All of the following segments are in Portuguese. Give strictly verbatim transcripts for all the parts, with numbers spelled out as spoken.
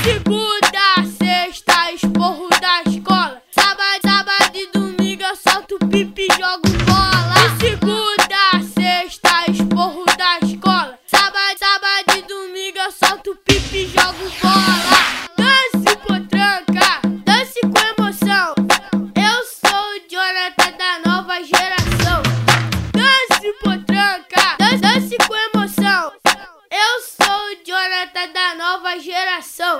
segunda, sexta, esporro da escola. Sábado, sábado e domingo eu solto pipi e jogo bola. De segunda, sexta, esporro da escola. Sábado, sábado e domingo eu solto pipi e jogo bola. Dance potranca, dance com emoção. Eu sou o Jonathan da nova geração. Dance potranca, dance, dance com emoção. Eu sou o Jonathan da nova geração.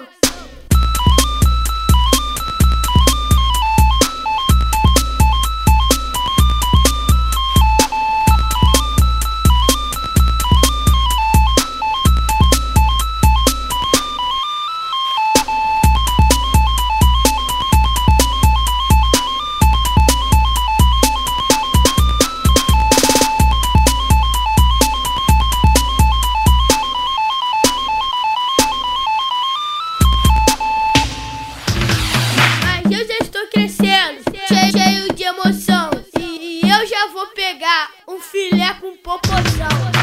Eu já estou crescendo, cheio, cheio de emoção. E eu já vou pegar um filé com popozão.